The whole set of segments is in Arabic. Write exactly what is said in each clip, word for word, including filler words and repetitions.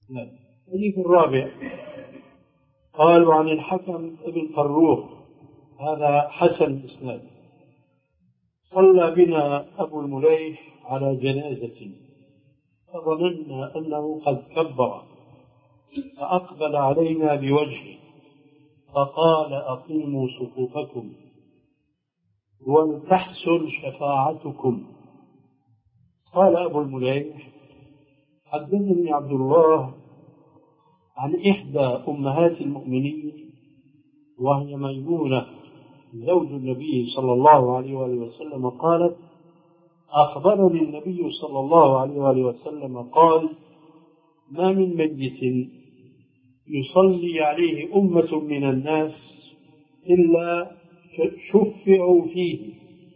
الحديث الرابع قال عن الحكم بن طروخ، هذا حسن الإسناد: صلى بنا أبو المليح على جنازة فظننا أنه قد كبر، فأقبل علينا بوجهه فقال: أقيموا صفوفكم ولتحسن شفاعتكم. قال أبو المليح: حدثني عبد الله عن إحدى أمهات المؤمنين وهي ميمونة زوج النبي صلى الله عليه وآله وسلم قالت: أخبرني النبي صلى الله عليه وآله وسلم قال: ما من ميت يصلي عليه أمة من الناس إلا شفعوا فيه.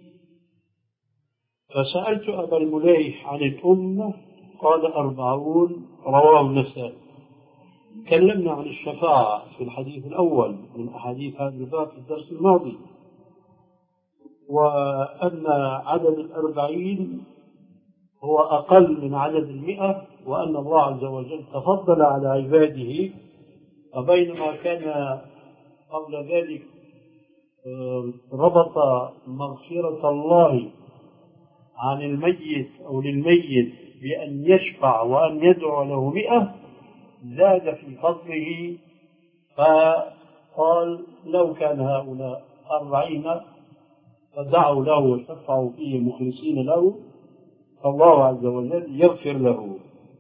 فسألت أبا المليح عن الأمة قال: أربعون، رواه النسائي. تكلمنا عن الشفاعة في الحديث الأول من أحاديث هذا الباب في الدرس الماضي، وأن عدد الأربعين هو أقل من عدد المئة، وأن الله عز وجل تفضل على عباده. وبينما كان قبل ذلك ربط مغفرة الله عن الميت أو للميت بأن يشفع وأن يدعو له مئة، زاد في فضله فقال: لو كان هؤلاء أربعين فدعوا له وشفعوا فيه مخلصين له فالله عز وجل يغفر له.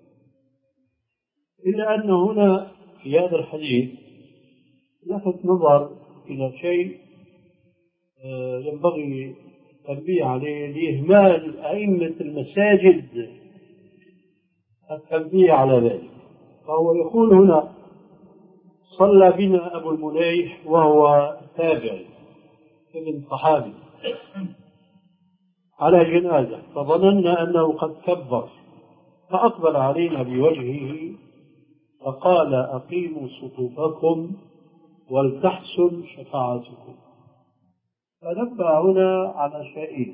إلا أن هنا في هذا الحديث لفت نظر إلى شيء ينبغي التنبيه عليه لإهمال أئمة المساجد التنبيه على ذلك. فهو يقول هنا: صلى بنا أبو المليح وهو تابعي ابن صحابي على جنازة فظننا أنه قد كبر، فأقبل علينا بوجهه فقال: أقيموا صفوفكم ولتحسن شفاعتكم. فنبه هنا على شيئين: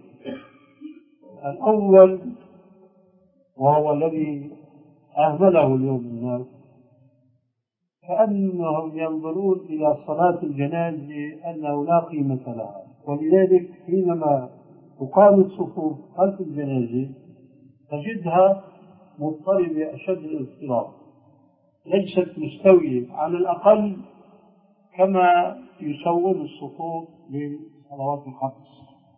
الأول وهو الذي أهمله اليوم الناس، كأنهم ينظرون إلى صلاة الجنازة أنه لا قيمة لها، ولذلك حينما تقام الصفوف خلف الجنازة تجدها مضطربة أشد الاضطراب، ليست مستوية على الأقل كما يسوون الصفوف للصلوات الخمس،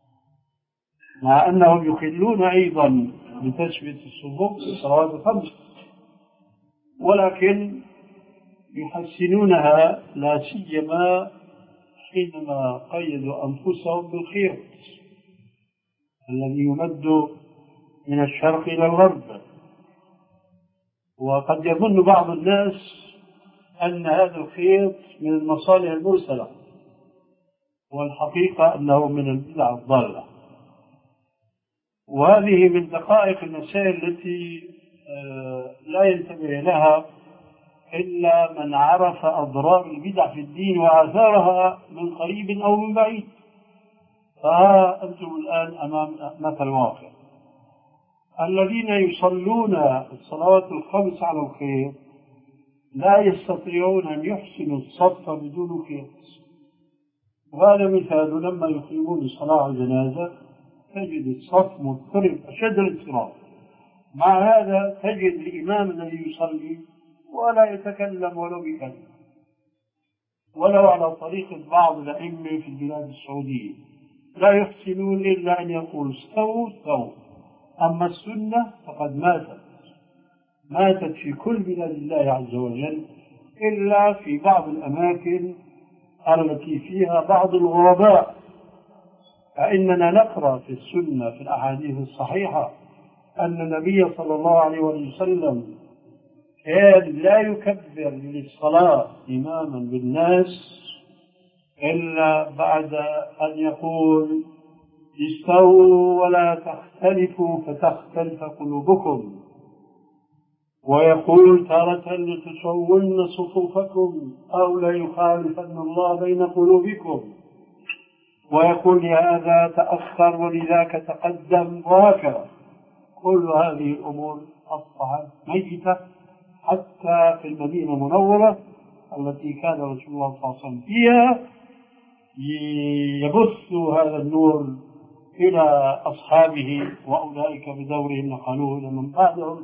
مع أنهم يخلون أيضا بتثبيت الصفوف للصلوات الخمس، ولكن يحسنونها لا سيما حينما قيدوا أنفسهم بالخيط الذي يمد من الشرق إلى الغرب. وقد يظن بعض الناس أن هذا الخيط من المصالح المرسلة، والحقيقة أنه من البدع الضالة. وهذه من دقائق المسائل التي لا ينتبه لها إلا من عرف أضرار البدع في الدين وآثارها من قريب أو من بعيد. فها أنتم الآن أمام مثل واقع: الذين يصلون الصلوات الخمس على الخير لا يستطيعون أن يحسنوا الصف بدون خير. وهذا مثال: لما يقيمون الصلاة على الجنازة تجد الصف مضطرب أشد الاضطراب، مع هذا تجد الإمام الذي يصلي ولا يتكلم ولو بكلمة، ولو على طريقة بعض الأئمة في البلاد السعودية لا يحسنون إلا أن يقولوا استووا استووا. أما السنة فقد ماتت ماتت في كل بلاد الله عز وجل، إلا في بعض الأماكن التي فيها بعض الغرباء. فإننا نقرأ في السنة في الأحاديث الصحيحة أن النبي صلى الله عليه وسلم كان لا يكبر للصلاة إماما بالناس إلا بعد أن يقول: استووا ولا تختلفوا فتختلف قلوبكم، ويقول تارة: لتسون صفوفكم أو ليخالفن الله بين قلوبكم، ويقول: لهذا تأخر ولذاك تقدم، وهكذا. كل هذه الأمور أصبحت ميتة حتى في المدينة المنورة التي كان رسول الله صلى الله عليه وسلم فيها يبث هذا النور إلى أصحابه، وأولئك بدورهم نقلوه إلى من بعدهم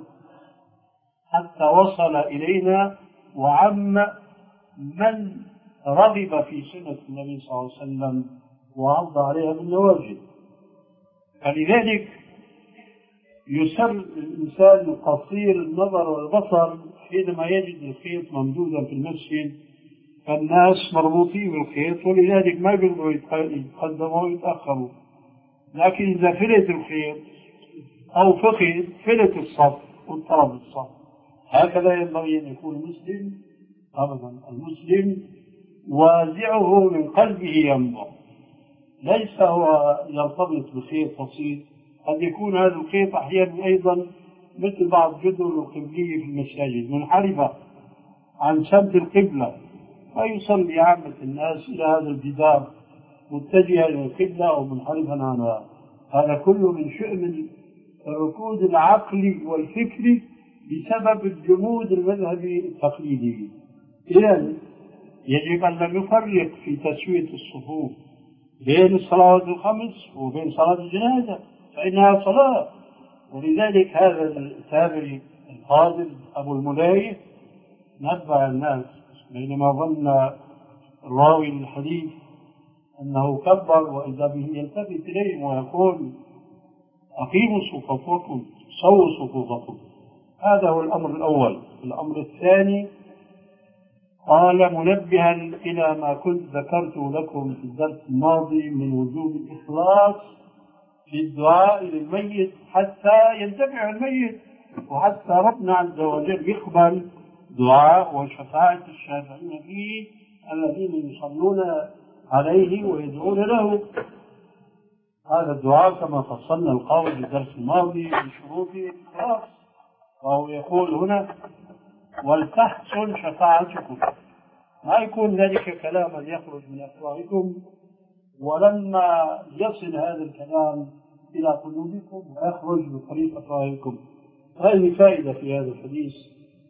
حتى وصل إلينا وعم من رغب في سنة النبي صلى الله عليه وسلم وعض عليها بالنواجذ. فلذلك يسر الإنسان قصير النظر والبصر حينما يجد الخيط ممدودا في المسجد، فالناس مربوطين بالخيط ولذلك ما يقدروا يتقدموا ويتأخروا. لكن إذا فلت الخيط أو فقد فلت الصف واضطرب الصف. هكذا ينبغي أن يكون المسلم أبدا. المسلم وازعه من قلبه ينبع، ليس هو يرتبط بخيط بسيط. قد يكون هذا الخيط أحيانا أيضا مثل بعض جدر القبلية في المساجد منحرفة عن سمت القبلة، فيصلي عامة الناس إلى هذا الجدار متجها إلى القبلة أو منحرفا عنها. هذا كله من شؤم الركود العقلي والفكري بسبب الجمود المذهبي التقليدي. إذن يجب أن لا نفرق في تسوية الصفوف بين الصلوات الخمس وبين صلاة الجنازة، فإنها صلاة. ولذلك هذا التابعي الفاضل أبو الملاية نبه الناس بينما ظن الراوي الحديث أنه كبر وإذا به يلتفت إليهم ويقول أقيموا صفوفكم سووا صفوفكم. هذا هو الأمر الأول. الأمر الثاني قال منبها إلى ما كنت ذكرت لكم في الدرس الماضي من وجوب الإخلاص في الدعاء للميت حتى ينتفع الميت، وحتى ربنا عز وجل يقبل دعاء وشفاعة الشافعين فيه الذين يصلون عليه ويدعون له. هذا الدعاء كما فصلنا القول في الدرس الماضي بشروط الإخلاص، وهو يقول هنا ولتحسن شفاعتكم. ما يكون ذلك كلاما يخرج من أفواهكم ولما يصل هذا الكلام إلى قلوبكم ويخرج بطريق أفواهكم. هذه فائدة في هذا الحديث